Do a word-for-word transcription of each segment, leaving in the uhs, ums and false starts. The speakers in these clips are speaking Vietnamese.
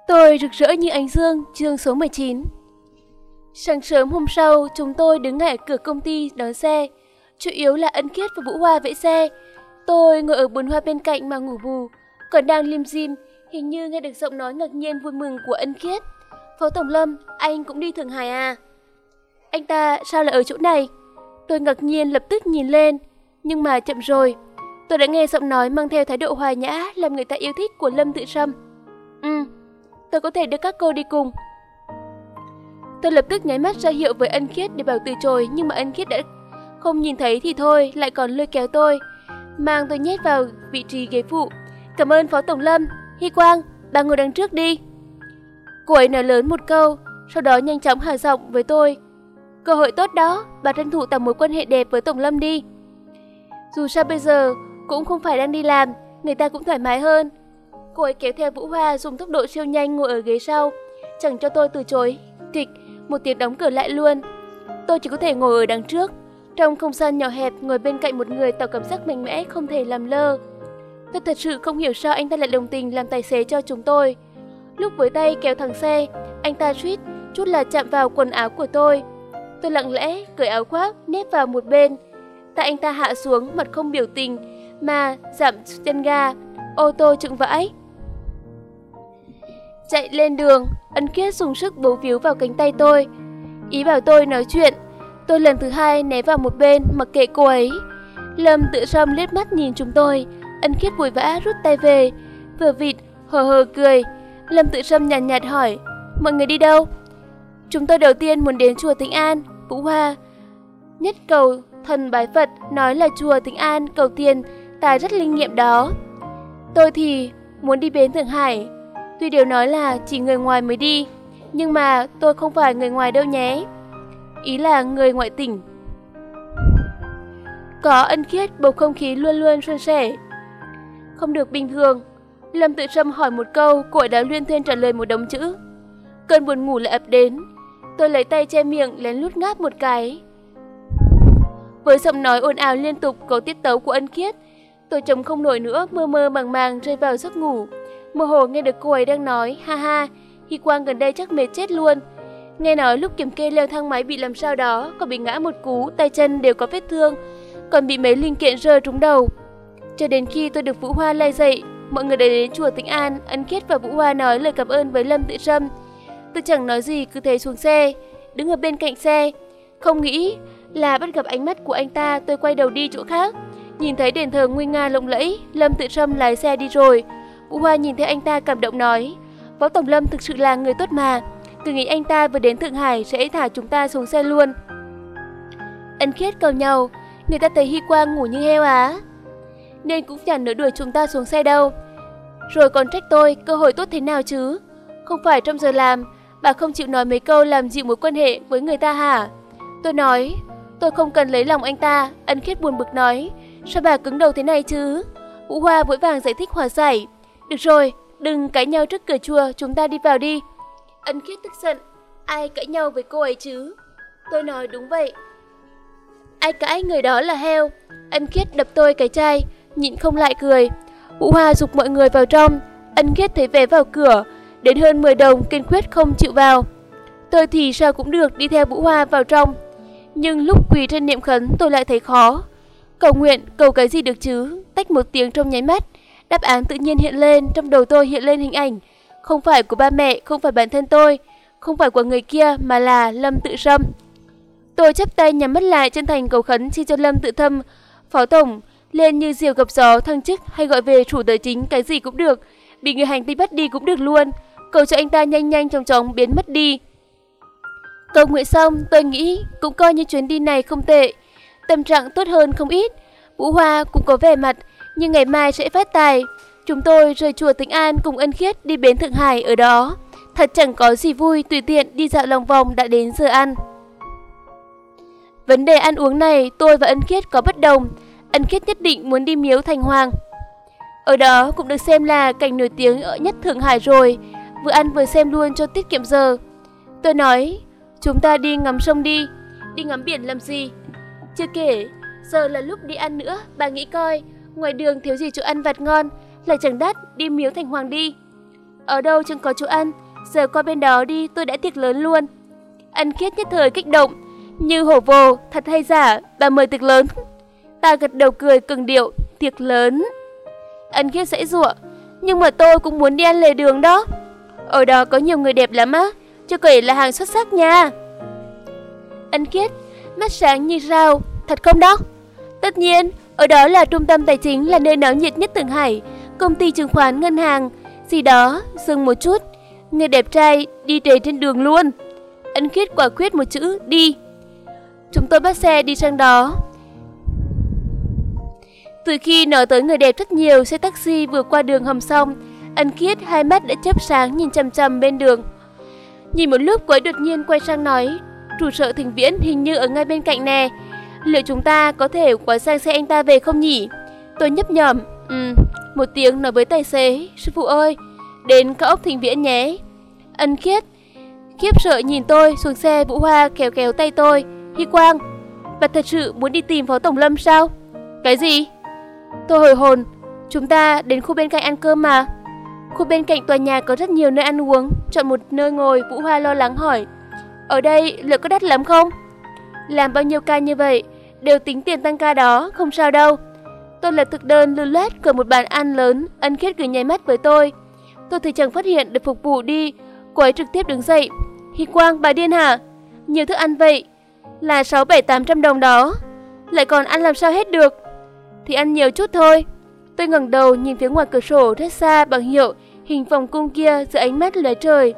Tôi rực rỡ như ánh dương, chương số mười chín. Sáng sớm hôm sau, chúng tôi đứng ở cửa công ty đón xe. Chủ yếu là Ân Khiết và Vũ Hoa vẫy xe. Tôi ngồi ở bồn hoa bên cạnh mà ngủ bù. Còn đang lim dim, hình như nghe được giọng nói ngạc nhiên vui mừng của Ân Khiết. Phó Tổng Lâm, anh cũng đi Thượng Hải à? Anh ta sao lại ở chỗ này? Tôi ngạc nhiên lập tức nhìn lên. Nhưng mà chậm rồi. Tôi đã nghe giọng nói mang theo thái độ hòa nhã làm người ta yêu thích của Lâm Tự Sâm. Ừ, tôi có thể đưa các cô đi cùng. Tôi lập tức nháy mắt ra hiệu với Ân Khiết để bảo từ chối, nhưng mà Ân Khiết đã không nhìn thấy thì thôi, lại còn lôi kéo tôi, mang tôi nhét vào vị trí ghế phụ. Cảm ơn Phó Tổng Lâm. Hy Quang, bà ngồi đằng trước đi. Cô ấy nói lớn một câu, sau đó nhanh chóng hạ giọng với tôi. Cơ hội tốt đó, bà tranh thủ tạo mối quan hệ đẹp với Tổng Lâm đi. Dù sao bây giờ cũng không phải đang đi làm, người ta cũng thoải mái hơn. Cô ấy kéo theo Vũ Hoa dùng tốc độ siêu nhanh ngồi ở ghế sau, chẳng cho tôi từ chối. Kịch, một tiếng đóng cửa lại luôn. Tôi chỉ có thể ngồi ở đằng trước, trong không gian nhỏ hẹp, ngồi bên cạnh một người tạo cảm giác mạnh mẽ không thể làm lơ. Tôi thật sự không hiểu sao anh ta lại đồng tình làm tài xế cho chúng tôi. Lúc với tay kéo thằng xe, anh ta suýt chút là chạm vào quần áo của tôi. Tôi lặng lẽ cởi áo khoác nép vào một bên. Tại anh ta hạ xuống, mặt không biểu tình mà giảm chân ga, ô tô chững vãi. Chạy lên đường, Ân Khiết dùng sức bấu víu vào cánh tay tôi, ý bảo tôi nói chuyện. Tôi lần thứ hai né vào một bên, mặc kệ cô ấy. Lâm Tự Sâm liếc mắt nhìn chúng tôi. Ân Khiết vội vã rút tay về, vừa vịt hờ hờ cười. Lâm Tự Sâm nhàn nhạt, nhạt hỏi, mọi người đi đâu? Chúng tôi đầu tiên muốn đến chùa Tĩnh An. Vũ Hoa nhất cầu thần bái Phật, nói là chùa Tĩnh An cầu tiền tài rất linh nghiệm đó. Tôi thì muốn đi bến Thượng Hải. Tuy đều nói là chỉ người ngoài mới đi, nhưng mà tôi không phải người ngoài đâu nhé. Ý là người ngoại tỉnh. Có Ân Khiết, bầu không khí luôn luôn suôn sẻ. Không được bình thường. Lâm Tự Sâm hỏi một câu, cô ấy đã luyên thuyên trả lời một đống chữ. Cơn buồn ngủ lại ập đến. Tôi lấy tay che miệng, lén lút ngáp một cái. Với giọng nói ồn ào liên tục có tiết tấu của Ân Khiết, tôi chống không nổi nữa, mơ mơ màng màng rơi vào giấc ngủ. Mơ hồ nghe được cô ấy đang nói, ha ha, Hy Quang gần đây chắc mệt chết luôn. Nghe nói lúc kiểm kê leo thang máy bị làm sao đó, còn bị ngã một cú, tay chân đều có vết thương, còn bị mấy linh kiện rơi trúng đầu. Cho đến khi tôi được Vũ Hoa lay dậy, mọi người đã đến chùa Tĩnh An. Ân Khiết và Vũ Hoa nói lời cảm ơn với Lâm Tự Sâm. Tôi chẳng nói gì, cứ thế xuống xe, đứng ở bên cạnh xe. Không nghĩ là bắt gặp ánh mắt của anh ta, tôi quay đầu đi chỗ khác. Nhìn thấy đền thờ nguy nga lộng lẫy, Lâm Tự Sâm lái xe đi rồi. Vũ Hoa nhìn thấy anh ta cảm động nói, Phó Tổng Lâm thực sự là người tốt mà. Cứ nghĩ anh ta vừa đến Thượng Hải sẽ thả chúng ta xuống xe luôn. Ân Khiết cầu nhau, người ta thấy Hy Quang ngủ như heo á, nên cũng chẳng nỡ đuổi chúng ta xuống xe đâu. Rồi còn trách tôi, cơ hội tốt thế nào chứ? Không phải trong giờ làm, bà không chịu nói mấy câu làm dịu mối quan hệ với người ta hả? Tôi nói, tôi không cần lấy lòng anh ta. Ân Khiết buồn bực nói, sao bà cứng đầu thế này chứ? Vũ Hoa vội vàng giải thích hòa giải. Được rồi, đừng cãi nhau trước cửa chùa, chúng ta đi vào đi. Ân Khiết tức giận, ai cãi nhau với cô ấy chứ? Tôi nói đúng vậy. Ai cãi người đó là heo. Ân Khiết đập tôi cái chai, nhịn không lại cười. Vũ Hoa giục mọi người vào trong. Ân Khiết thấy vé vào cửa, đến hơn mười đồng, kiên quyết không chịu vào. Tôi thì sao cũng được đi theo Vũ Hoa vào trong. Nhưng lúc quỳ trên niệm khấn tôi lại thấy khó. Cầu nguyện, cầu cái gì được chứ? Tách một tiếng trong nháy mắt, đáp án tự nhiên hiện lên. Trong đầu tôi hiện lên hình ảnh, không phải của ba mẹ, không phải bản thân tôi, không phải của người kia, mà là Lâm Tự Sâm. Tôi chắp tay nhắm mắt lại, chân thành cầu khấn xin cho Lâm Tự Thâm, Phó Tổng, lên như diều gặp gió, thăng chức hay gọi về chủ tài chính, cái gì cũng được, bị người hành tinh bắt đi cũng được luôn. Cầu cho anh ta nhanh nhanh chóng chóng biến mất đi. Cầu nguyện xong, tôi nghĩ cũng coi như chuyến đi này không tệ, tâm trạng tốt hơn không ít. Vũ Hoa cũng có vẻ mặt nhưng ngày mai sẽ phát tài. Chúng tôi rời chùa Tĩnh An cùng Ân Khiết đi bến Thượng Hải. Ở đó thật chẳng có gì vui, tùy tiện đi dạo lòng vòng đã đến giờ ăn. Vấn đề ăn uống này tôi và Ân Khiết có bất đồng. Ân Khiết nhất định muốn đi miếu Thành Hoàng. Ở đó cũng được xem là cảnh nổi tiếng ở nhất Thượng Hải rồi, vừa ăn vừa xem luôn cho tiết kiệm giờ. Tôi nói, chúng ta đi ngắm sông đi. Đi ngắm biển làm gì? Chưa kể, giờ là lúc đi ăn nữa, bà nghĩ coi, ngoài đường thiếu gì chỗ ăn vặt ngon, lại chẳng đắt, đi miếu Thành Hoàng đi. Ở đâu chẳng có chỗ ăn, giờ qua bên đó đi, tôi đã tiệc lớn luôn. Anh Khiết nhất thời kích động, như hổ vồ, thật hay giả, bà mời tiệc lớn. Ta gật đầu cười cường điệu, tiệc lớn. Anh Khiết giãy giụa, nhưng mà tôi cũng muốn đi ăn lề đường đó. Ở đó có nhiều người đẹp lắm á, chưa kể là hàng xuất sắc nha. Anh Khiết, mắt sáng như sao, thật không đó? Tất nhiên, ở đó là trung tâm tài chính, là nơi náo nhiệt nhất Thượng Hải, công ty chứng khoán, ngân hàng, gì đó, dừng một chút. Người đẹp trai đi trề trên đường luôn. Anh Khiết quả quyết một chữ, đi. Chúng tôi bắt xe đi sang đó. Từ khi nói tới người đẹp rất nhiều, xe taxi vừa qua đường hầm xong, anh Khiết hai mắt đã chớp sáng nhìn chằm chằm bên đường. Nhìn một lúc cô ấy đột nhiên quay sang nói, trụ sở Thịnh Viễn hình như ở ngay bên cạnh nè. Liệu chúng ta có thể qua sang xe anh ta về không nhỉ? Tôi nhấp nhổm, ừ, một tiếng nói với tài xế, sư phụ ơi, đến cao ốc Thịnh Viễn nhé. Anh Khiết khiếp sợ nhìn tôi xuống xe. Vũ Hoa kéo kéo tay tôi. Hy Quang, bà thật sự muốn đi tìm Phó Tổng Lâm sao? Cái gì? Tôi hồi hồn. Chúng ta đến khu bên cạnh ăn cơm mà. Khu bên cạnh tòa nhà có rất nhiều nơi ăn uống, chọn một nơi ngồi. Vũ Hoa lo lắng hỏi, ở đây liệu có đắt lắm không? Làm bao nhiêu ca như vậy đều tính tiền tăng ca đó, không sao đâu. Tôi lập thực đơn lưu loát cửa một bàn ăn lớn. Ân Khiết cười nháy mắt với tôi. Tôi thì chẳng phát hiện được phục vụ đi. Cô ấy trực tiếp đứng dậy. Hy Quang, bà điên hả? Nhiều thức ăn vậy là sáu bảy tám trăm đồng đó, lại còn ăn làm sao hết được? Thì ăn nhiều chút thôi. Tôi ngẩng đầu nhìn phía ngoài cửa sổ rất xa bằng hiệu hình vòng cung kia giữa ánh mắt lóe trời.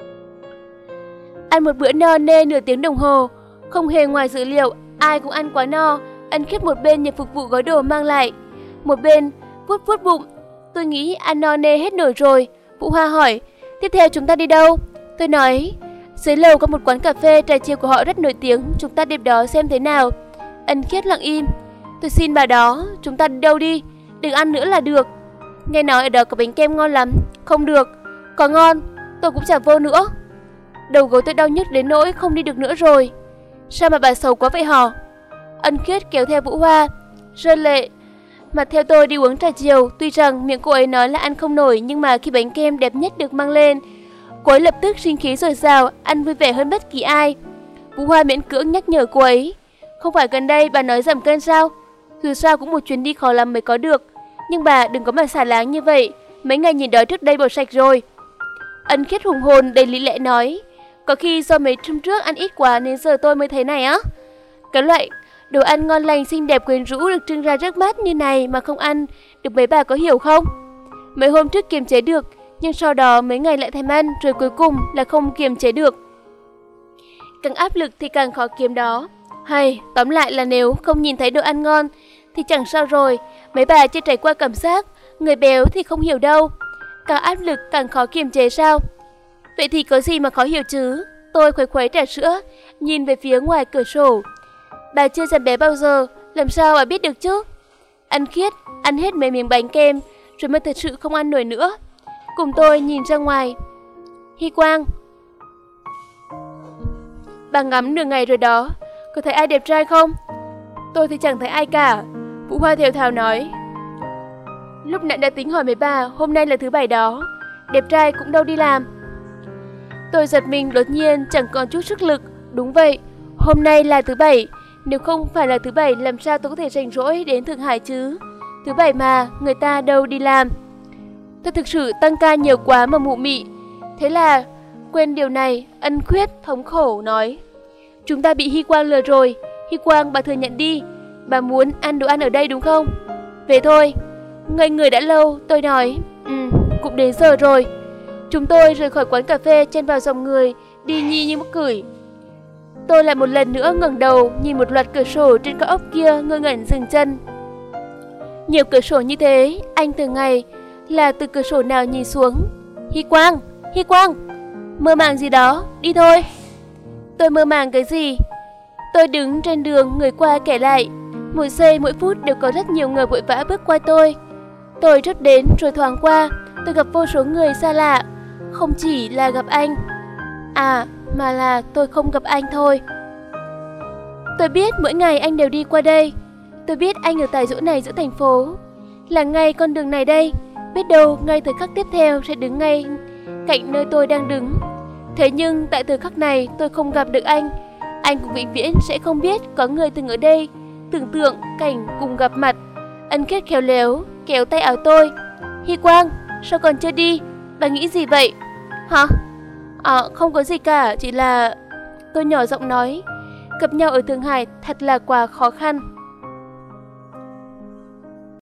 Ăn một bữa no nê nửa tiếng đồng hồ, không hề ngoài dữ liệu, ai cũng ăn quá no. Ân Khiết một bên nhận phục vụ gói đồ mang lại, một bên vuốt vuốt bụng. Tôi nghĩ ăn no nê hết nổi rồi. Vũ Hoa hỏi, tiếp theo chúng ta đi đâu? Tôi nói, dưới lầu có một quán cà phê, trà chiều của họ rất nổi tiếng, chúng ta đến đó xem thế nào. Ân Khiết lặng im. Tôi xin bà đó, chúng ta đi đâu đi, đừng ăn nữa là được. Nghe nói ở đó có bánh kem ngon lắm. Không được, có ngon, tôi cũng chẳng vô nữa. Đầu gối tôi đau nhức đến nỗi không đi được nữa rồi. Sao mà bà xấu quá vậy hả? Ân Khiết kéo theo Vũ Hoa, rơi lệ mặt theo tôi đi uống trà chiều. Tuy rằng miệng cô ấy nói là ăn không nổi, nhưng mà khi bánh kem đẹp nhất được mang lên, cô ấy lập tức sinh khí dồi dào, ăn vui vẻ hơn bất kỳ ai. Vũ Hoa miễn cưỡng nhắc nhở cô ấy, không phải gần đây bà nói giảm cân sao? Dù sao cũng một chuyến đi khó lắm mới có được. Nhưng bà đừng có mà xả láng như vậy, mấy ngày nhìn đói trước đây bỏ sạch rồi. Ân Khiết hùng hồn đầy lý lẽ nói, có khi do mấy hôm trước ăn ít quá nên giờ tôi mới thấy này á. Cái loại đồ ăn ngon lành xinh đẹp quyến rũ được trưng ra trước mắt như này mà không ăn được, mấy bà có hiểu không? Mấy hôm trước kiềm chế được, nhưng sau đó mấy ngày lại thèm ăn, rồi cuối cùng là không kiềm chế được. Càng áp lực thì càng khó kiềm đó. Hay, tóm lại là nếu không nhìn thấy đồ ăn ngon thì chẳng sao rồi. Mấy bà chưa trải qua cảm giác người béo thì không hiểu đâu. Càng áp lực càng khó kiềm chế sao? Vậy thì có gì mà khó hiểu chứ? Tôi khuấy khuấy trà sữa, nhìn về phía ngoài cửa sổ. Bà chưa giảm bé bao giờ, làm sao bà biết được chứ? Ân Khiết ăn hết mấy miếng bánh kem rồi mới thật sự không ăn nổi nữa. Cùng tôi nhìn ra ngoài. Hy Quang, bà ngắm nửa ngày rồi đó, có thấy ai đẹp trai không? Tôi thì chẳng thấy ai cả. Vũ Hoa thều thào nói, lúc nãy đã tính hỏi mấy bà, hôm nay là thứ bảy đó, đẹp trai cũng đâu đi làm. Tôi giật mình đột nhiên chẳng còn chút sức lực. Đúng vậy, hôm nay là thứ bảy. Nếu không phải là thứ bảy làm sao tôi có thể rảnh rỗi đến Thượng Hải chứ? Thứ bảy mà, người ta đâu đi làm. Tôi thực sự tăng ca nhiều quá mà mụ mị. Thế là quên điều này. Ân Khiết thống khổ nói, chúng ta bị Hy Quang lừa rồi. Hy Quang, bà thừa nhận đi, bà muốn ăn đồ ăn ở đây đúng không? Về thôi. Ngây người đã lâu, tôi nói, ừ, cũng đến giờ rồi. Chúng tôi rời khỏi quán cà phê, chen vào dòng người, đi nhi như mắc cửi. Tôi lại một lần nữa ngẩng đầu nhìn một loạt cửa sổ trên cao ốc kia, ngơ ngẩn dừng chân. Nhiều cửa sổ như thế, anh từ ngày là từ cửa sổ nào nhìn xuống? Hy Quang, Hy Quang, mơ màng gì đó, đi thôi. Tôi mơ màng cái gì? Tôi đứng trên đường, người qua kể lại. Mỗi giây mỗi phút đều có rất nhiều người vội vã bước qua tôi. Tôi rất đến rồi thoáng qua, tôi gặp vô số người xa lạ. Không chỉ là gặp anh, à, mà là tôi không gặp anh thôi. Tôi biết mỗi ngày anh đều đi qua đây. Tôi biết anh ở tại chỗ này giữa thành phố, là ngay con đường này đây. Biết đâu ngay thời khắc tiếp theo sẽ đứng ngay cạnh nơi tôi đang đứng. Thế nhưng tại thời khắc này tôi không gặp được anh. Anh cũng vĩnh viễn sẽ không biết có người từng ở đây. Tưởng tượng cảnh cùng gặp mặt. Ân Khiết khéo léo kéo tay áo tôi. Hy Quang, sao còn chưa đi? Bà nghĩ gì vậy? Hả? À, không có gì cả, chỉ là... Tôi nhỏ giọng nói. Gặp nhau ở Thượng Hải thật là quá khó khăn.